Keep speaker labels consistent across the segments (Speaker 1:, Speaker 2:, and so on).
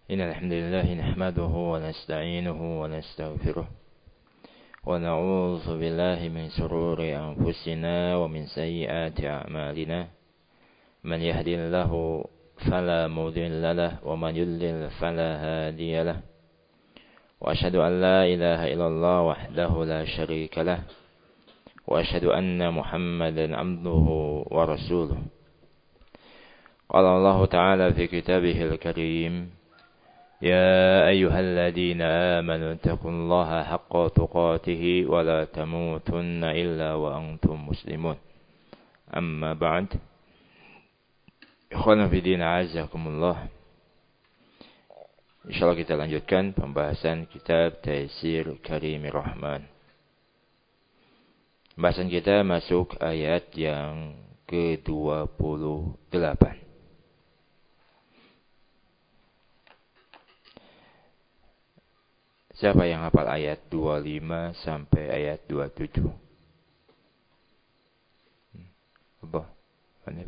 Speaker 1: إن الحمد لله نحمده ونستعينه ونستغفره ونعوذ بالله من شرور أنفسنا ومن سيئات أعمالنا من يهدي الله فلا مضل له ومن يضلل فلا هادي له وأشهد أن لا إله إلا الله وحده لا شريك له وأشهد أن محمدا عبده ورسوله قال الله تعالى في كتابه الكريم يا أيها الذين آمنوا اتقوا الله حق تقاته ولا تموتن إلا وأنتم مسلمون أما بعد Ikhwan fillah azakumullah. Insyaallah kita lanjutkan pembahasan kitab Taisir Karimir Rahman. Pembahasan kita masuk ayat yang ke-28. Siapa yang hafal ayat 25 sampai ayat 27? Apa? Mana?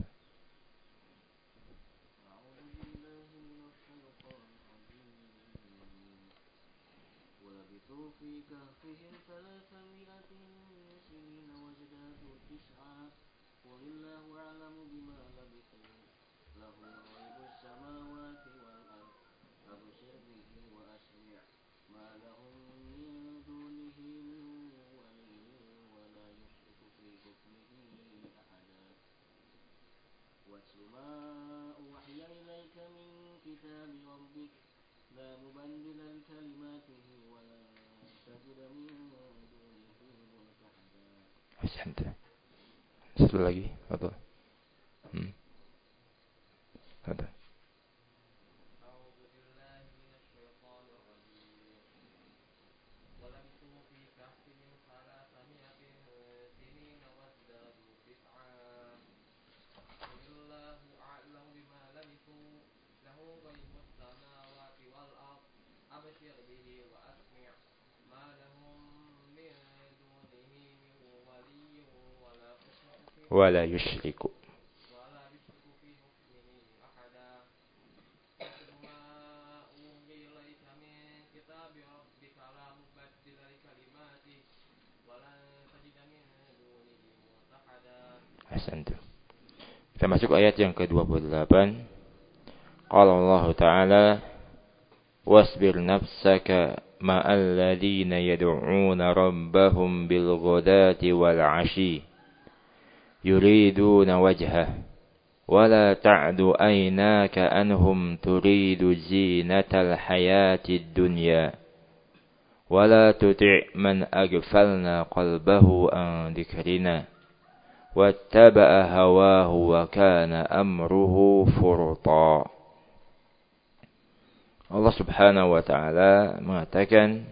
Speaker 1: Satu lagi, apa? Ada. Wala yushriku Hasantu. Kita masuk ayat yang ke-28. Qala Allah Ta'ala wasbir nafsaka ma'al ladhina yad'una rabbahum bil ghadati wal 'ashi yuriduna wajhah wala ta'du aynaka anhum turidu zinatal hayatid dunya wala tuti' man aghfalna qalbahu an dhikrina wattaba'a hawahu wa kana amruhu furta. Allah Subhanahu wa ta'ala mengatakan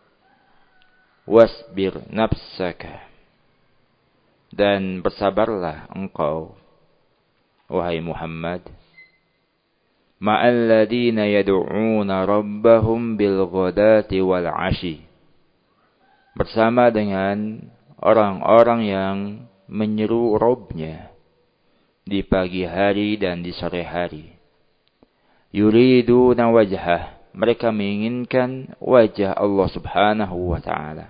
Speaker 1: wasbir nafsaka, dan bersabarlah engkau wahai Muhammad, ma'al ladina yad'una rabbahum bil ghadati wal 'ashi, bersama dengan orang-orang yang menyeru Rabbnya di pagi hari dan di sore hari. Yuriduna wajhah, mereka menginginkan wajah Allah Subhanahu wa ta'ala.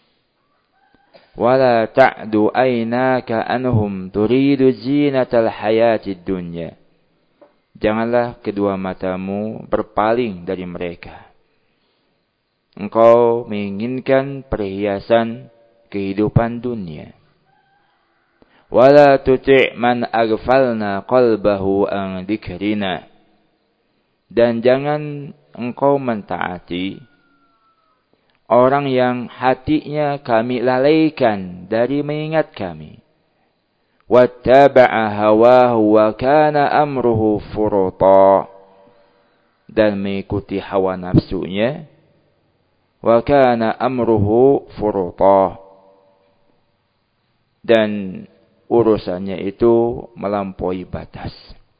Speaker 1: Wala ta'du aynaka anhum turidu zinatal hayatid dunya, janganlah kedua matamu berpaling dari mereka. Engkau menginginkan perhiasan kehidupan dunia. Wala tuti' man aghfalna qalbahu an dzikrina, dan jangan engkau mentaati orang yang hatinya kami lalaikan dari mengingat kami. Wattaba'a hawahu wa kana amruhu furta, dan mengikuti hawa nafsunya. Wa kana amruhu furta, dan urusannya itu melampaui batas.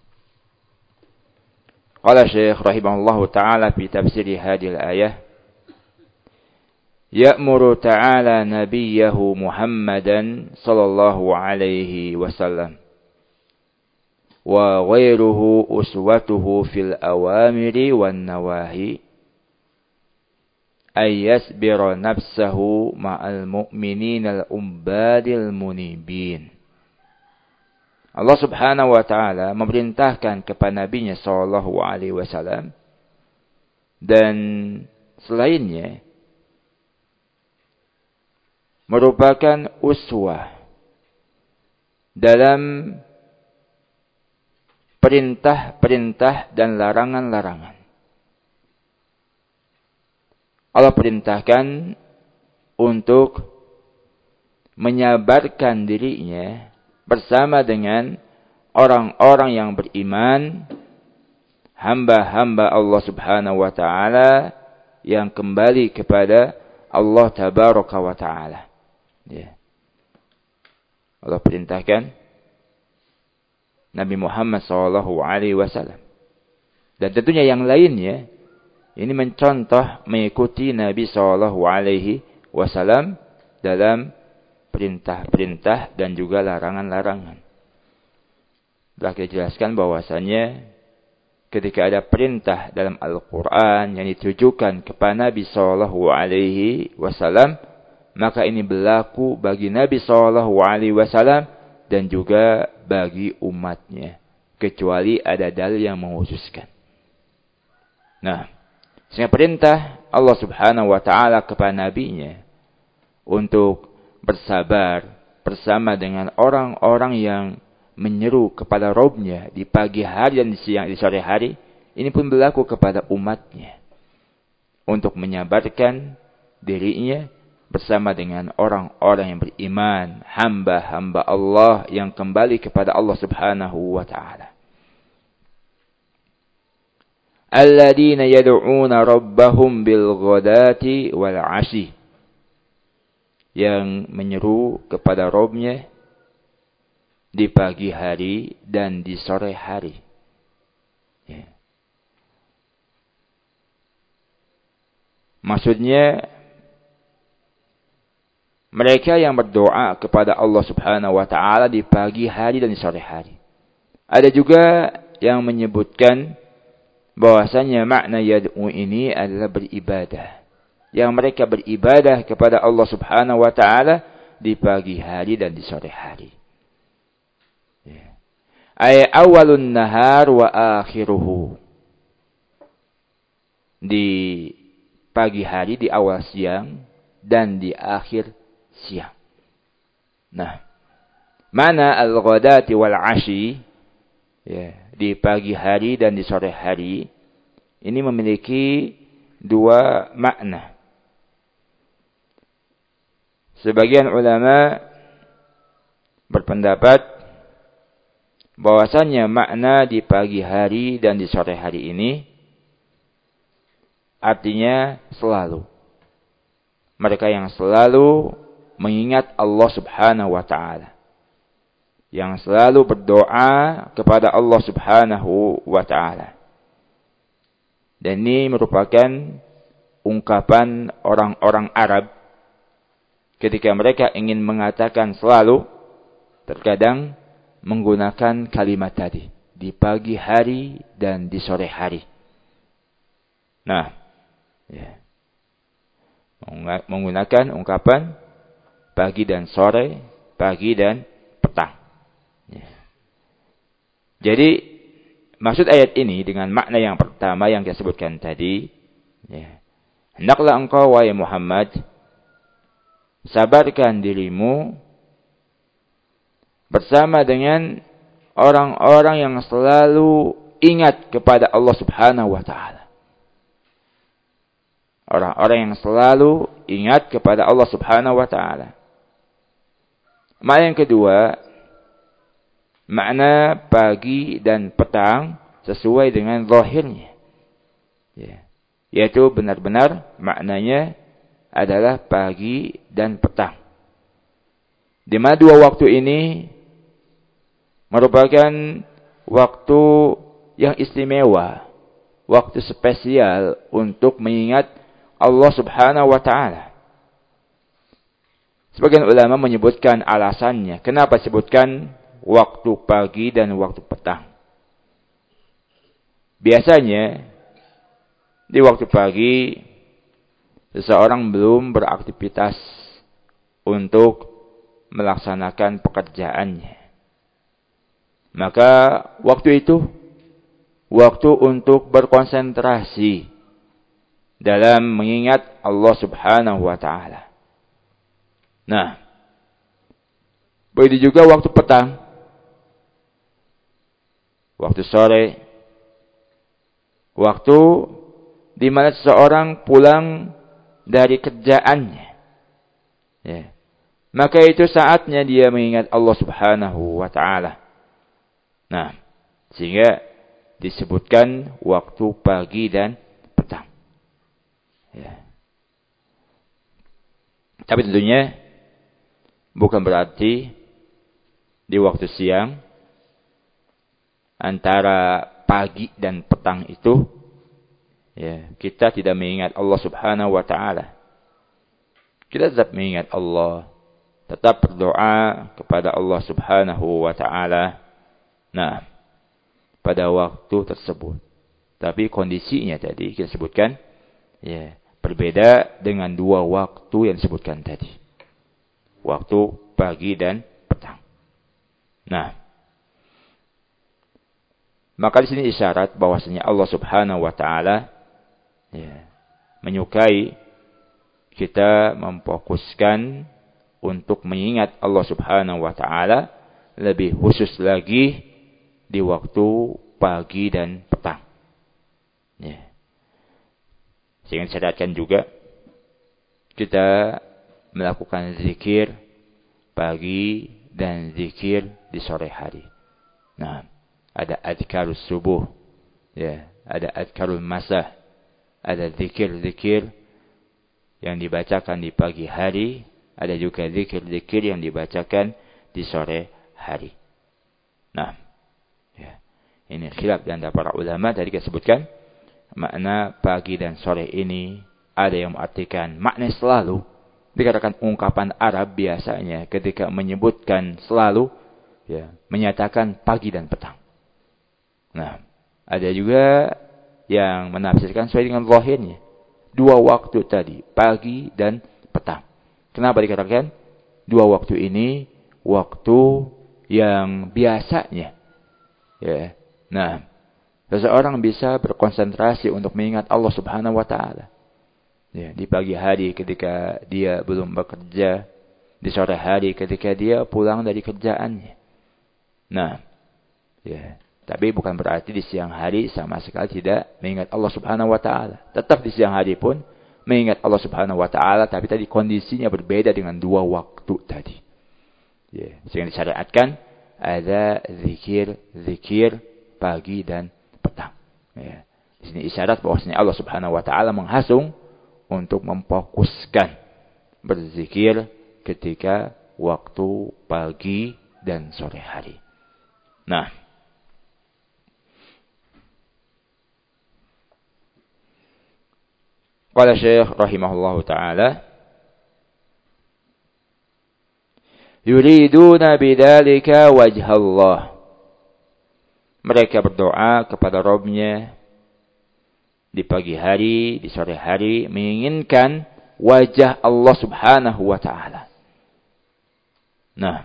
Speaker 1: Qala Syekh rahimahullahu ta'ala fi tafsir hadhihi al-ayah ya'muru ta'ala nabiyahu Muhammadan sallallahu alaihi wasallam wa ghairuhu uswatuhu fil awamiri wan nawahi ay yasbira nafsahu ma'al mu'minina al-ubbadil munibin. Allah Subhanahu wa taala memerintahkan kepada nabinya sallallahu alaihi wasallam dan selainnya merupakan uswah dalam perintah-perintah dan larangan-larangan. Allah perintahkan untuk menyabarkan dirinya bersama dengan orang-orang yang beriman, hamba-hamba Allah Subhanahu wa taala yang kembali kepada Allah Tabaraka wa taala. Ya. Allah perintahkan Nabi Muhammad sallallahu alaihi wasallam. Dan tentunya yang lainnya ini mencontoh mengikuti Nabi sallallahu alaihi wasallam dalam perintah-perintah dan juga larangan-larangan. Telah kita jelaskan bahwasanya ketika ada perintah dalam Al-Quran yang ditujukan kepada Nabi sallallahu alaihi wasallam, maka ini berlaku bagi Nabi sallallahu alaihi wasallam dan juga bagi umatnya, kecuali ada dalil yang mengkhususkan. Nah, sehingga perintah Allah Subhanahu wa taala kepada nabinya untuk bersabar bersama dengan orang-orang yang menyeru kepada Rabb-nya di pagi hari dan di sore hari, ini pun berlaku kepada umatnya untuk menyabarkan dirinya bersama dengan orang-orang yang beriman, hamba-hamba Allah yang kembali kepada Allah Subhanahu wa taala. Alladzina yad'una rabbahum bil ghadati wal 'ashi, yang menyeru kepada Rabb-nya di pagi hari dan di sore hari. Ya. Maksudnya mereka yang berdoa kepada Allah Subhanahu wa taala di pagi hari dan di sore hari. Ada juga yang menyebutkan bahwasanya makna yad'u ini adalah beribadah. Yang mereka beribadah kepada Allah Subhanahu wa taala di pagi hari dan di sore hari. Ya. Ay awalun nahar wa akhiruhu. Di pagi hari, di awal siang dan di akhir siang. Nah, mana al-ghadati wal 'ashi, ya, di pagi hari dan di sore hari, ini memiliki dua makna. Sebagian ulama berpendapat bahwasanya makna di pagi hari dan di sore hari ini artinya selalu. Mereka yang selalu mengingat Allah Subhanahu wa taala, yang selalu berdoa kepada Allah Subhanahu wa taala. Dan ini merupakan ungkapan orang-orang Arab ketika mereka ingin mengatakan selalu, terkadang menggunakan kalimat tadi, di pagi hari dan di sore hari. Nah, ya, menggunakan ungkapan pagi dan sore, pagi dan petang. Ya. Jadi maksud ayat ini dengan makna yang pertama yang kita sebutkan tadi, ya, hendaklah engkau wahai Muhammad sabarkan dirimu bersama dengan orang-orang yang selalu ingat kepada Allah Subhanahu wa taala. Orang-orang yang selalu ingat kepada Allah Subhanahu wa taala. Makna yang kedua, makna pagi dan petang sesuai dengan zahirnya. Ya. Yaitu benar-benar maknanya adalah pagi dan petang. Di mana dua waktu ini merupakan waktu yang istimewa, waktu spesial untuk mengingat Allah Subhanahu wa taala. Sebagian ulama menyebutkan alasannya kenapa sebutkan waktu pagi dan waktu petang. biasanya di waktu pagi seseorang belum beraktivitas untuk melaksanakan pekerjaannya. Maka waktu itu waktu untuk berkonsentrasi dalam mengingat Allah Subhanahu wa taala. Nah, begitu juga waktu petang, waktu sore, waktu di mana seseorang pulang dari kerjaannya. Ya. Maka itu saatnya dia mengingat Allah Subhanahu wa taala. Nah, sehingga disebutkan waktu pagi dan petang. Ya. Tapi tentunya bukan berarti di waktu siang antara pagi dan petang itu ya, kita tidak mengingat Allah Subhanahu wa taala. Kita tetap mengingat Allah, tetap berdoa kepada Allah Subhanahu wa taala. Nah, pada waktu tersebut. Tapi kondisinya tadi kita sebutkan ya, berbeda dengan dua waktu yang disebutkan tadi. Waktu pagi dan petang. Nah, maka di sini isyarat bahwasanya Allah Subhanahu wa taala ya, menyukai kita memfokuskan untuk mengingat Allah Subhanahu wa taala, lebih khusus lagi di waktu pagi dan petang. Ya. Sehingga disyariatkan juga kita melakukan zikir pagi dan zikir di sore hari. Nah, ada adkarus subuh, ya, ada adkarul masa, ada zikir-zikir yang dibacakan di pagi hari, ada juga zikir-zikir yang dibacakan di sore hari. Nah, ya, ini khilaf di antara para ulama. Tadi kita sebutkan makna pagi dan sore ini ada yang mengartikan makna selalu. Dikatakan ungkapan Arab biasanya ketika menyebutkan selalu, ya, menyatakan pagi dan petang. Nah, ada juga yang menafsirkan sesuai dengan zahirnya. Dua waktu tadi, pagi dan petang. Kenapa dikatakan dua waktu ini waktu yang biasanya? Ya. Nah, seseorang bisa berkonsentrasi untuk mengingat Allah Subhanahu wa taala. Ya, di pagi hari ketika dia belum bekerja, di sore hari ketika dia pulang dari kerjaannya. Nah, ya, tapi bukan berarti di siang hari sama sekali tidak mengingat Allah Subhanahu wa taala. Tetap di siang hari pun mengingat Allah Subhanahu wa taala, tapi tadi kondisinya berbeda dengan dua waktu tadi. Ya, sehingga disyariatkan ada zikir pagi dan petang. Ya. Di sini isyarat bahwasanya Allah Subhanahu wa taala menghasung untuk memfokuskan berzikir ketika waktu pagi dan sore hari. Nah, qala Syekh rahimahullahu taala, yuriduna bidzalika wajha Allah. Mereka berdoa kepada Rabb-nya di pagi hari, di sore hari, menginginkan wajah Allah Subhanahu wa taala. Nah,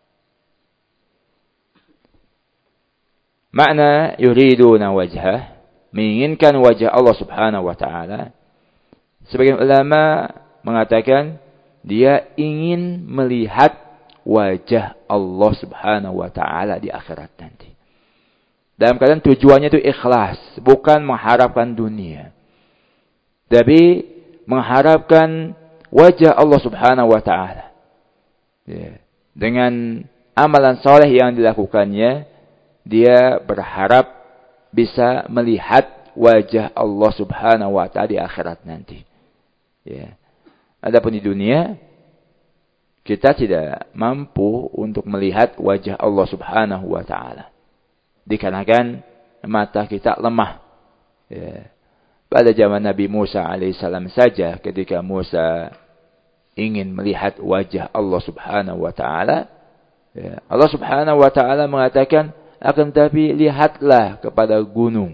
Speaker 1: makna yuriduna wajhah, menginginkan wajah Allah Subhanahu wa taala, sebagian ulama mengatakan dia ingin melihat wajah Allah Subhanahu wa taala di akhirat nanti. Dalam keadaan tujuannya itu ikhlas, bukan mengharapkan dunia, tapi mengharapkan wajah Allah Subhanahu wa taala. Ya. Dengan amalan soleh yang dilakukannya, dia berharap bisa melihat wajah Allah Subhanahu wa taala di akhirat nanti. Ya. Adapun di dunia, kita tidak mampu untuk melihat wajah Allah Subhanahu wa taala. Dikarenakan mata kita lemah. Ya. Pada zaman Nabi Musa alaihissalam saja, ketika Musa ingin melihat wajah Allah Subhanahu wa taala, ya, Allah Subhanahu wa taala mengatakan, akan tapi lihatlah kepada gunung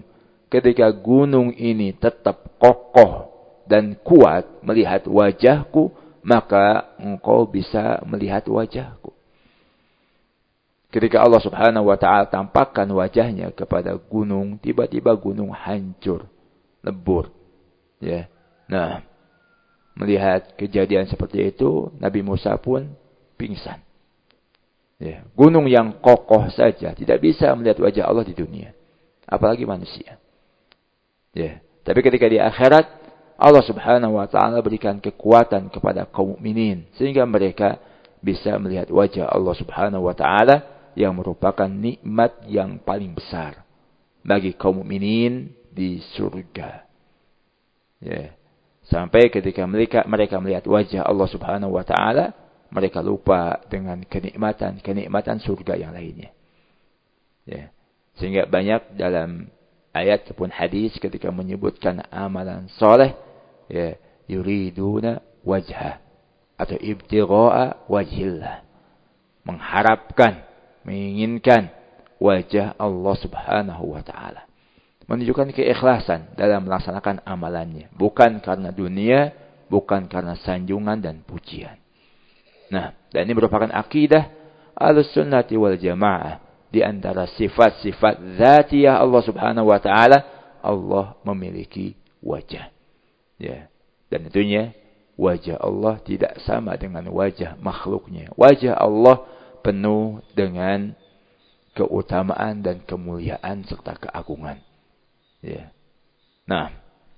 Speaker 2: ketika gunung ini tetap kokoh dan kuat melihat wajahku, maka engkau bisa melihat wajahku. Ketika Allah Subhanahu wa ta'ala tampakkan wajahnya kepada gunung, tiba-tiba gunung hancur, lebur. Ya. Nah, melihat kejadian seperti itu, Nabi Musa pun pingsan. Ya. Gunung yang kokoh saja tidak bisa melihat wajah Allah di dunia, apalagi manusia. Ya. Tapi ketika di akhirat, Allah Subhanahu wa ta'ala berikan kekuatan kepada kaum mukminin sehingga mereka bisa melihat wajah Allah Subhanahu wa ta'ala yang merupakan nikmat yang paling besar bagi kaum mukminin di surga. Ya. Sampai ketika mereka melihat wajah Allah Subhanahu wa ta'ala, mereka lupa dengan kenikmatan surga yang lainnya. Ya. Sehingga banyak dalam ayat ataupun hadis ketika menyebutkan amalan soleh, ya, yuriduna wajha atau ibtigha'a wajhillah, mengharapkan, menginginkan wajah Allah Subhanahu wa ta'ala. Menunjukkan keikhlasan dalam melaksanakan amalannya. Bukan karena dunia, bukan karena sanjungan dan pujian. Nah, dan ini merupakan akidah Ahlussunnati wal Jamaah. Di antara sifat-sifat dzatiyah Allah Subhanahu wa ta'ala, Allah memiliki wajah. Ya. Dan tentunya wajah Allah tidak sama dengan wajah makhluknya. Wajah Allah penuh dengan keutamaan dan kemuliaan serta keagungan. Ya. Nah,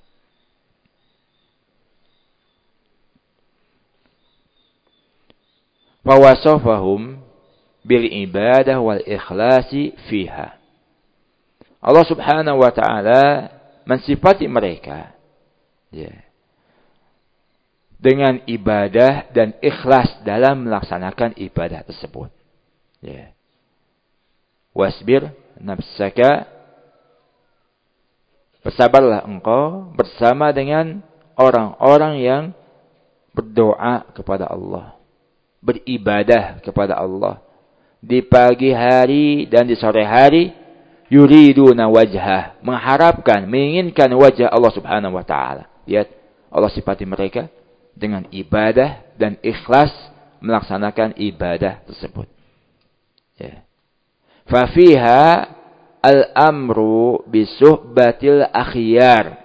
Speaker 2: fawasafahum bil ibadah wal ikhlasi fiha. Allah Subhanahu wa ta'ala mensifati mereka, ya, dengan ibadah dan ikhlas dalam melaksanakan ibadah tersebut. Ya. Wasbir nafsaka, bersabarlah engkau bersama dengan orang-orang yang berdoa kepada Allah, beribadah kepada Allah di pagi hari dan di sore hari, yuriduna wajhah, mengharapkan, menginginkan wajah Allah Subhanahu wa ta'ala. Lihat, Allah sifati mereka dengan ibadah dan ikhlas melaksanakan ibadah tersebut. Ya. Fafiha al-amru bisuhbatil akhyar.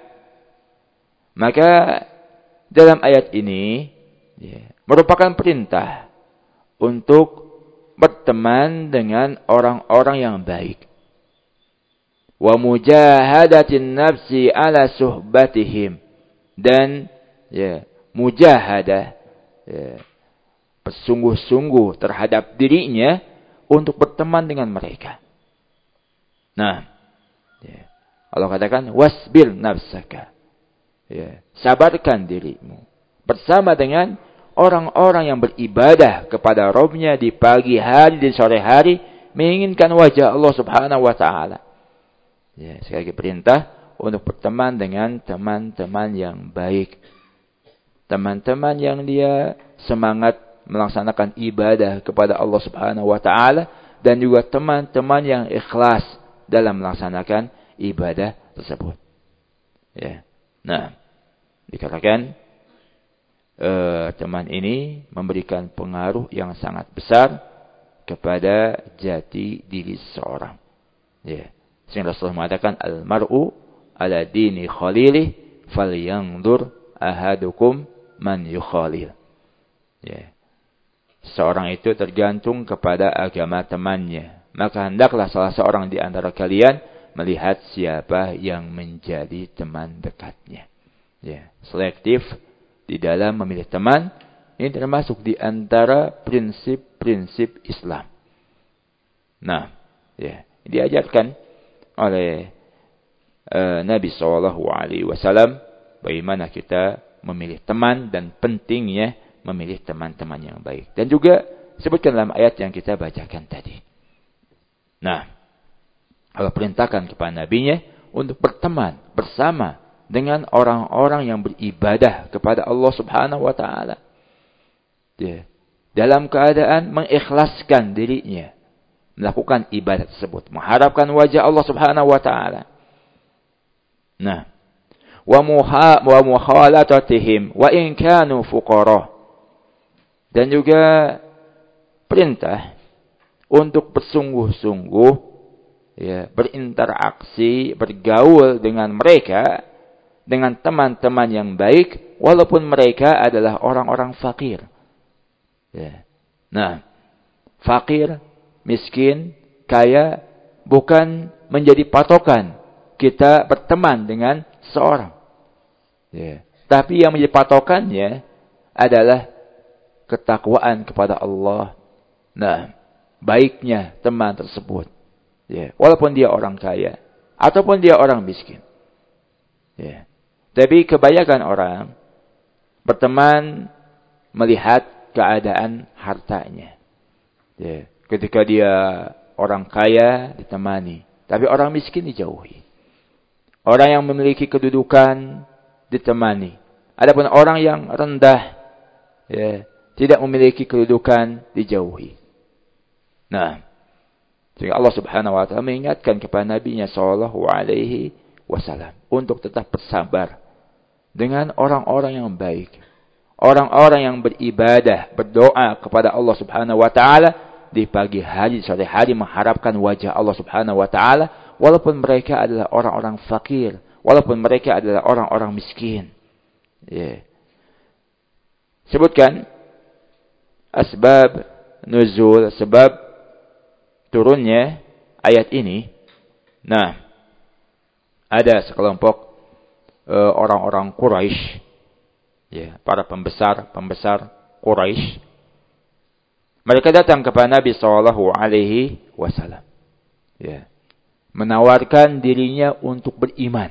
Speaker 2: Maka dalam ayat ini, ya, merupakan perintah untuk berteman dengan orang-orang yang baik. Wa mujahadatin nafsi ala suhbatihim. Dan ya, mujahadah, ya, bersungguh-sungguh terhadap dirinya untuk berteman dengan mereka. Nah, ya, Allah katakan wasbir nafsaka. Ya, sabarkan dirimu bersama dengan orang-orang yang beribadah kepada Rabb-Nya di pagi hari dan sore hari, menginginkan wajah Allah Subhanahu wa ta'ala. Ya, sekali lagi perintah untuk berteman dengan teman-teman yang baik. Teman-teman yang dia semangat melaksanakan ibadah kepada Allah Subhanahu wa ta'ala, dan juga teman-teman yang ikhlas dalam melaksanakan ibadah tersebut. Ya. Nah, dikatakan teman ini memberikan pengaruh yang sangat besar kepada jati diri seseorang. Ya. Sehingga Rasulullah mengatakan al-mar'u ala dini khalilih falyanzur ahadukum man yukhalil. Ya. Seorang itu tergantung kepada agama temannya. Maka hendaklah salah seorang di antara kalian melihat siapa yang menjadi teman dekatnya. Ya. Selektif di dalam memilih teman, ini termasuk di antara prinsip-prinsip Islam. Nah, ya, diajarkan oleh Nabi SAW bagaimana kita memilih teman dan pentingnya memilih teman-teman yang baik. Dan juga sebutkan dalam ayat yang kita bacakan tadi. Nah, Allah perintahkan kepada nabinya untuk berteman bersama dengan orang-orang yang beribadah kepada Allah Subhanahu wa ta'ala. Ya. Dalam keadaan mengikhlaskan dirinya melakukan ibadah tersebut, mengharapkan wajah Allah Subhanahu wa ta'ala. Nah, wa mukhalatatihim wa in kanu fuqara. Dan juga perintah untuk bersungguh-sungguh ya, berinteraksi, bergaul dengan mereka, dengan teman-teman yang baik walaupun mereka adalah orang-orang fakir. Ya. Nah, fakir, miskin, kaya bukan menjadi patokan kita berteman dengan seorang. Ya. Tapi yang menjadi patokannya adalah ketakwaan kepada Allah. Nah, baiknya teman tersebut. Ya. Walaupun dia orang kaya ataupun dia orang miskin. Ya. Tapi kebanyakan orang berteman melihat keadaan hartanya. Ya. Ketika dia orang kaya ditemani, tapi orang miskin dijauhi. Orang yang memiliki kedudukan ditemani. Adapun orang yang rendah, ya, tidak memiliki kedudukan dijauhi. Nah, sehingga Allah Subhanahu wa taala mengingatkan kepada Nabi-Nya sallallahu alaihi wasallam untuk tetap bersabar dengan orang-orang yang baik. Orang-orang yang beribadah, berdoa kepada Allah Subhanahu wa taala di pagi hari, sore hari mengharapkan wajah Allah Subhanahu wa taala walaupun mereka adalah orang-orang fakir, walaupun mereka adalah orang-orang miskin. Ya. Sebutkan asbab nuzul, sebab turunnya ayat ini. Nah, ada sekelompok orang-orang Quraisy, ya, para pembesar Quraisy. Mereka datang kepada Nabi sallallahu alaihi wasallam. Ya. Menawarkan dirinya untuk beriman.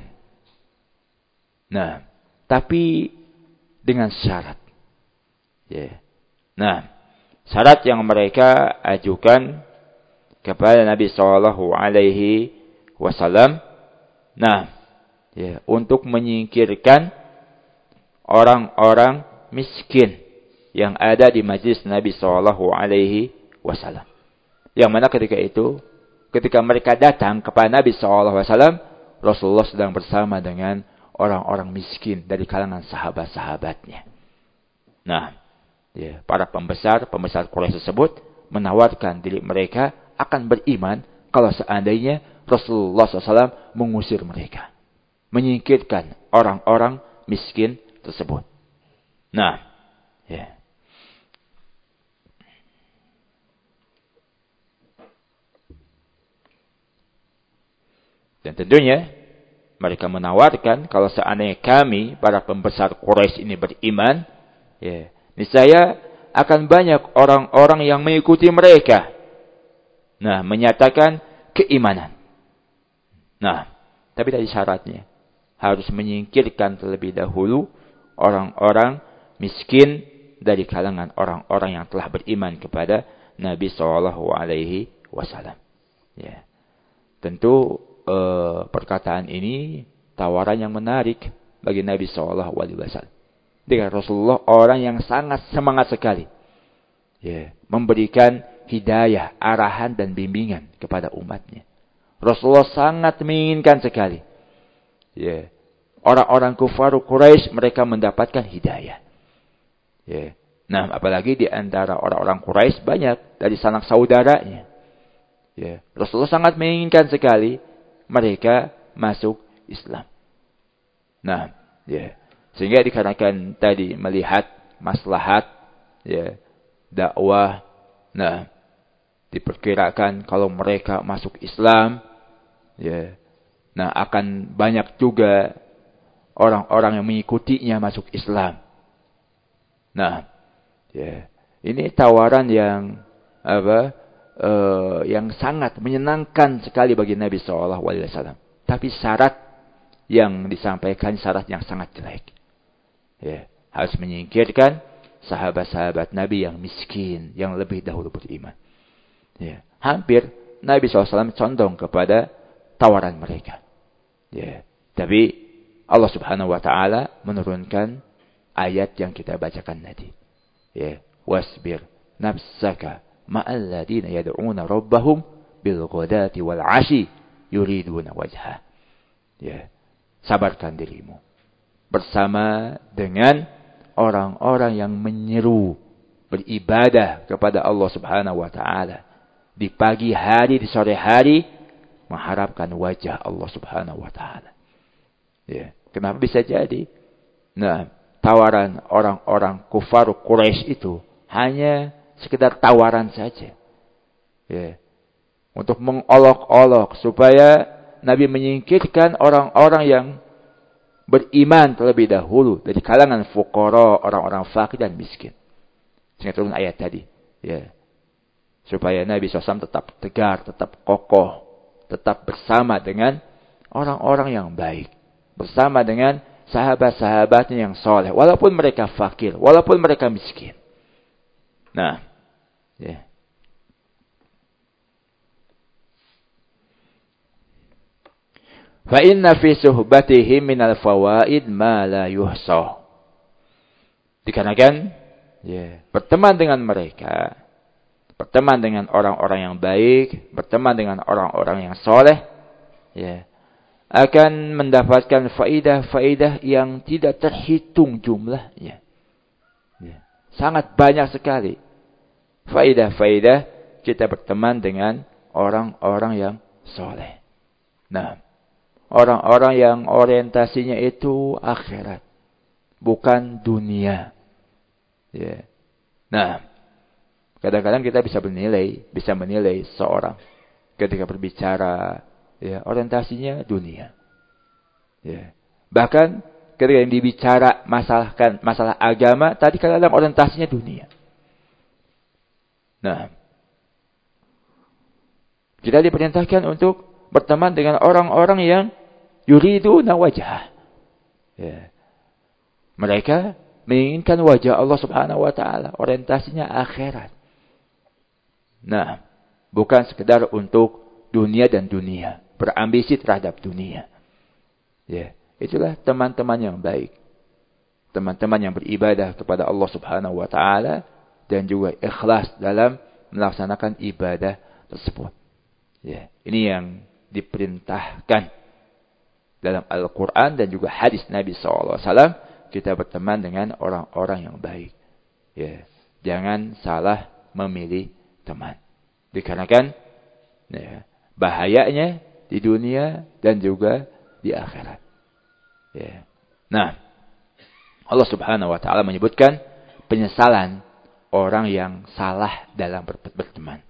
Speaker 2: Nah, tapi dengan syarat. Ya. Nah, syarat yang mereka ajukan kepada Nabi sallallahu alaihi wasallam, nah, ya, untuk menyingkirkan orang-orang miskin yang ada di majlis Nabi sallallahu alaihi wasallam. Yang mana ketika mereka datang kepada Nabi sallallahu alaihi wasallam, Rasulullah sedang bersama dengan orang-orang miskin dari kalangan sahabat-sahabatnya. Nah, ya, para pembesar Quraisy tersebut menawarkan diri mereka akan beriman kalau seandainya Rasulullah SAW mengusir mereka, menyingkirkan orang-orang miskin tersebut. Nah, ya. Dan tentunya mereka menawarkan kalau seandainya kami para pembesar Quraisy ini beriman, ya, niscaya akan banyak orang-orang yang mengikuti mereka. Nah, menyatakan keimanan. Nah, tapi tadi syaratnya harus menyingkirkan terlebih dahulu orang-orang miskin dari kalangan orang-orang yang telah beriman kepada Nabi sallallahu alaihi wasallam. Ya. Tentu perkataan ini tawaran yang menarik bagi Nabi sallallahu alaihi wasallam. Dengan Rasulullah orang yang sangat semangat sekali, ya, memberikan hidayah, arahan dan bimbingan kepada umatnya. Rasulullah sangat menginginkan sekali, ya, orang-orang kufar Quraisy mereka mendapatkan hidayah. Ya. Nah, apalagi di antara orang-orang Quraisy banyak dari sanak saudaranya. Ya. Rasulullah sangat menginginkan sekali mereka masuk Islam. Nah, ya. Sehingga dikarenakan tadi melihat maslahat, ya, dakwah. Nah, diperkirakan kalau mereka masuk Islam, ya, nah akan banyak juga orang-orang yang mengikutinya masuk Islam. Nah, ya, ini tawaran yang yang sangat menyenangkan sekali bagi Nabi SAW. Tapi syarat yang disampaikan syarat yang sangat jelek. Ya, harus menyingkirkan sahabat-sahabat Nabi yang miskin, yang lebih dahulu beriman. Ya, hampir Nabi SAW condong kepada tawaran mereka. Ya, tapi Allah Subhanahu Wa Taala menurunkan ayat yang kita bacakan tadi. Ya, wasbir nafsaka ma'al ladina yad'una rabbahum bil ghadati wal 'ashi yuriduna wajha. Ya. sabarkan dirimu. Bersama dengan orang-orang yang menyeru beribadah kepada Allah Subhanahu wa taala di pagi hari, di sore hari, mengharapkan wajah Allah Subhanahu wa taala. Ya, kenapa bisa jadi? Nah, tawaran orang-orang kufar Quraisy itu hanya sekedar tawaran saja. Ya. Untuk mengolok-olok supaya Nabi menyingkirkan orang-orang yang beriman terlebih dahulu dari kalangan fuqara, orang-orang fakir dan miskin. Sehingga turun ayat tadi. Ya. Supaya Nabi SAW tetap tegar, tetap kokoh, tetap bersama dengan orang-orang yang baik. Bersama dengan sahabat-sahabatnya yang soleh. Walaupun mereka fakir, walaupun mereka miskin. Nah, ya. Fa inna fi suhbatihim minal fawaid ma la yuhsa. Dikarenakan berteman dengan mereka, berteman dengan orang-orang yang baik, berteman dengan orang-orang yang soleh, akan mendapatkan faidah-faidah yang tidak terhitung jumlahnya. Sangat banyak sekali faidah-faidah kita berteman dengan orang-orang yang soleh. Nah, orang-orang yang orientasinya itu akhirat, bukan dunia. Ya. Nah, kadang-kadang kita bisa menilai seorang ketika berbicara, orientasinya dunia. Ya. Bahkan ketika yang dibicara masalah agama, tadi kadang-kadang orientasinya dunia. Nah, kita diperintahkan untuk berteman dengan orang-orang yang yuriduna wajah. Ya. Mereka menginginkan wajah Allah Subhanahu wa taala, orientasinya akhirat. Nah, bukan sekedar untuk dunia dan dunia, berambisi terhadap dunia. Ya, itulah teman-teman yang baik. Teman-teman yang beribadah kepada Allah Subhanahu wa taala dan juga ikhlas dalam melaksanakan ibadah tersebut. Ya, ini yang diperintahkan dalam Al-Quran dan juga hadis Nabi SAW. Kita berteman dengan orang-orang yang baik. Ya, jangan salah memilih teman. Dikarenakan bahayanya di dunia dan juga di akhirat. Ya. Nah, Allah Subhanahu wa taala menyebutkan penyesalan orang yang salah dalam berteman.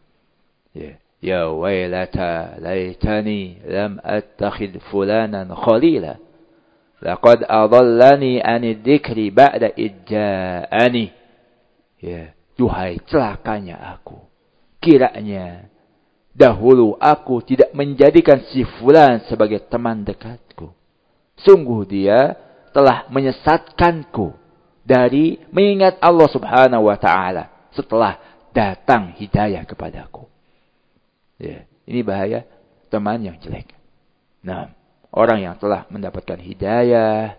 Speaker 2: Ya wailata laitani lam attakhid fulanan khalila. Laqad adallani 'anid dzikri ba'da idja'ani. Ya, duhai celakanya aku. Kiranya dahulu aku tidak menjadikan si fulan sebagai teman dekatku. Sungguh dia telah menyesatkanku dari mengingat Allah Subhanahu wa taala setelah datang hidayah kepadaku. Ya, ini bahaya teman yang jelek. Nah, orang yang telah mendapatkan hidayah,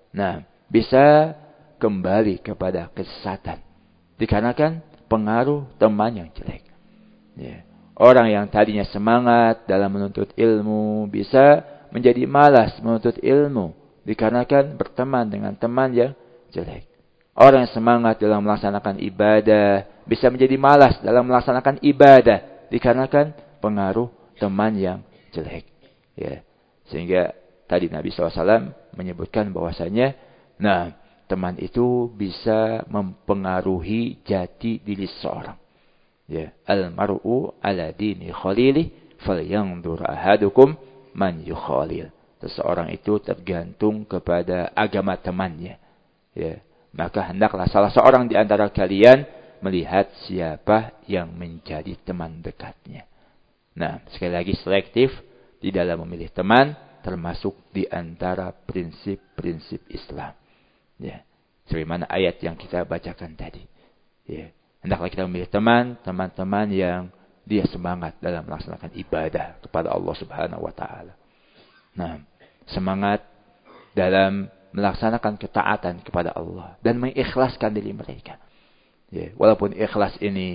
Speaker 2: bisa kembali kepada kesesatan. Dikarenakan pengaruh teman yang jelek. Ya. Orang yang tadinya semangat dalam menuntut ilmu, bisa menjadi malas menuntut ilmu. Dikarenakan berteman dengan teman yang jelek. Orang yang semangat dalam melaksanakan ibadah, bisa menjadi malas dalam melaksanakan ibadah. Dikarenakan pengaruh teman yang jelek. Ya. Sehingga tadi Nabi SAW menyebutkan bahwasanya, teman itu bisa mempengaruhi jati diri seorang. Ya, al-mar'u ala dini khalilih falyanzur ahadukum man yukhalil. Seseorang itu tergantung kepada agama temannya. Ya, maka hendaklah salah seorang di antara kalian melihat siapa yang menjadi teman dekatnya. Nah, sekali lagi selektif di dalam memilih teman, termasuk di antara prinsip-prinsip Islam. Ya, sebagaimana ayat yang kita bacakan tadi. Ya, hendaklah kita memilih teman-teman yang dia semangat dalam melaksanakan ibadah kepada Allah Subhanahu wa taala. Nah, semangat dalam melaksanakan ketaatan kepada Allah dan mengikhlaskan diri mereka. Ya, walaupun ikhlas ini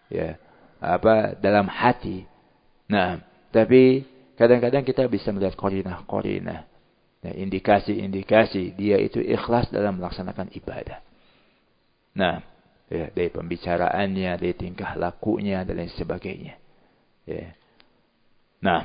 Speaker 2: dalam hati. Nah, tapi kadang-kadang kita bisa melihat korinah-korinah. Nah, indikasi-indikasi dia itu ikhlas dalam melaksanakan ibadah. Nah, ya, dari pembicaraannya, dari tingkah lakunya, dan lain sebagainya. Ya. Nah,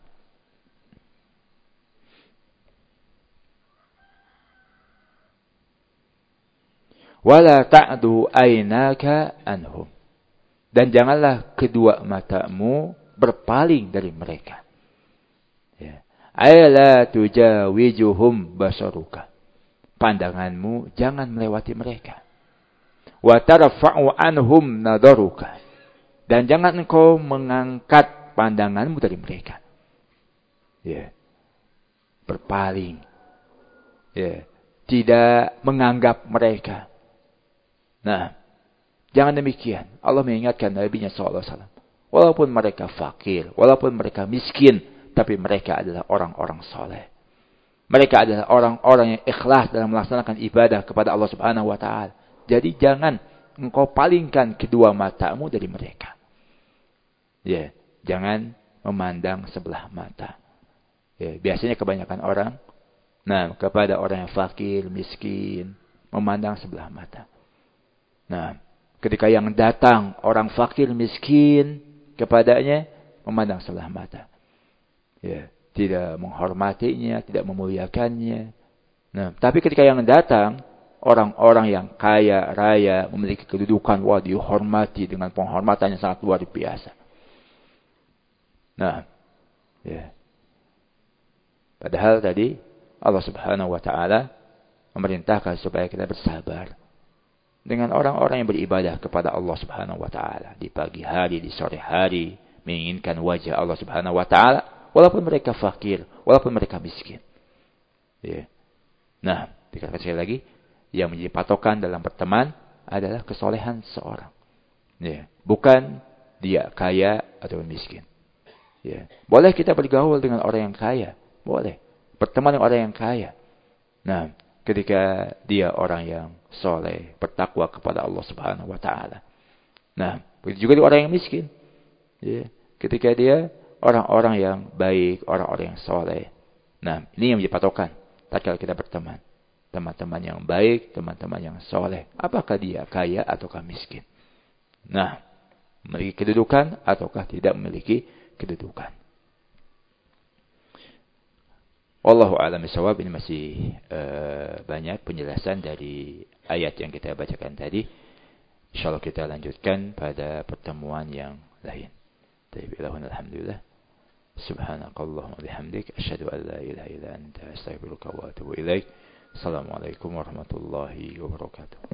Speaker 2: wala ta'du aynaka anhum. Dan janganlah kedua matamu berpaling dari mereka. Ya. Ayla tujawijuhum basaruka. Pandanganmu jangan melewati mereka. Wa tarfa'u anhum nadaruka. Dan jangan engkau mengangkat pandanganmu dari mereka. Ya. Berpaling. Ya. Tidak menganggap mereka. Nah, jangan demikian. Allah mengingatkan Nabi-Nya SAW. Walaupun mereka fakir, walaupun mereka miskin, tapi mereka adalah orang-orang soleh. Mereka adalah orang-orang yang ikhlas dalam melaksanakan ibadah kepada Allah Subhanahu wa taala. Jadi jangan engkau palingkan kedua matamu dari mereka. Ya, jangan memandang sebelah mata. Ya, biasanya kebanyakan orang kepada orang yang fakir, miskin, memandang sebelah mata. Nah, ketika yang datang orang fakir, miskin kepadanya, memandang sebelah mata. Ya, tidak menghormatinya, tidak memuliakannya. Nah, tapi ketika yang datang orang-orang yang kaya raya, memiliki kedudukan, dihormati dengan penghormatan yang sangat luar biasa. Nah, ya. Padahal tadi Allah Subhanahu wa taala memerintahkan supaya kita bersabar dengan orang-orang yang beribadah kepada Allah Subhanahu wa taala di pagi hari, di sore hari, menginginkan wajah Allah Subhanahu wa taala walaupun mereka fakir, walaupun mereka miskin. Ya. Nah, dikatakan sekali lagi, yang menjadi patokan dalam berteman adalah kesolehan seorang. Ya. Bukan dia kaya atau miskin. Ya. Boleh kita bergaul dengan orang yang kaya, boleh. Berteman dengan orang yang kaya. Nah, ketika dia orang yang soleh, bertakwa kepada Allah Subhanahu wa taala. Nah, begitu juga orang yang miskin. Ya. Ketika dia orang-orang yang baik, orang-orang yang soleh. Nah, ini yang menjadi patokan tatkala kita berteman. Teman-teman yang baik, teman-teman yang soleh. Apakah dia kaya ataukah miskin? Nah, memiliki kedudukan ataukah tidak memiliki kedudukan? Wallahu a'lam bishawab. Ini masih banyak penjelasan dari ayat yang kita bacakan tadi. Insyaallah kita lanjutkan pada pertemuan yang lain. Alhamdulillah. Subhanakallahumma bihamdik asyhadu an la ilaha illa anta astaghfiruka wa atubu ilaik. Assalamualaikum warahmatullahi wabarakatuh.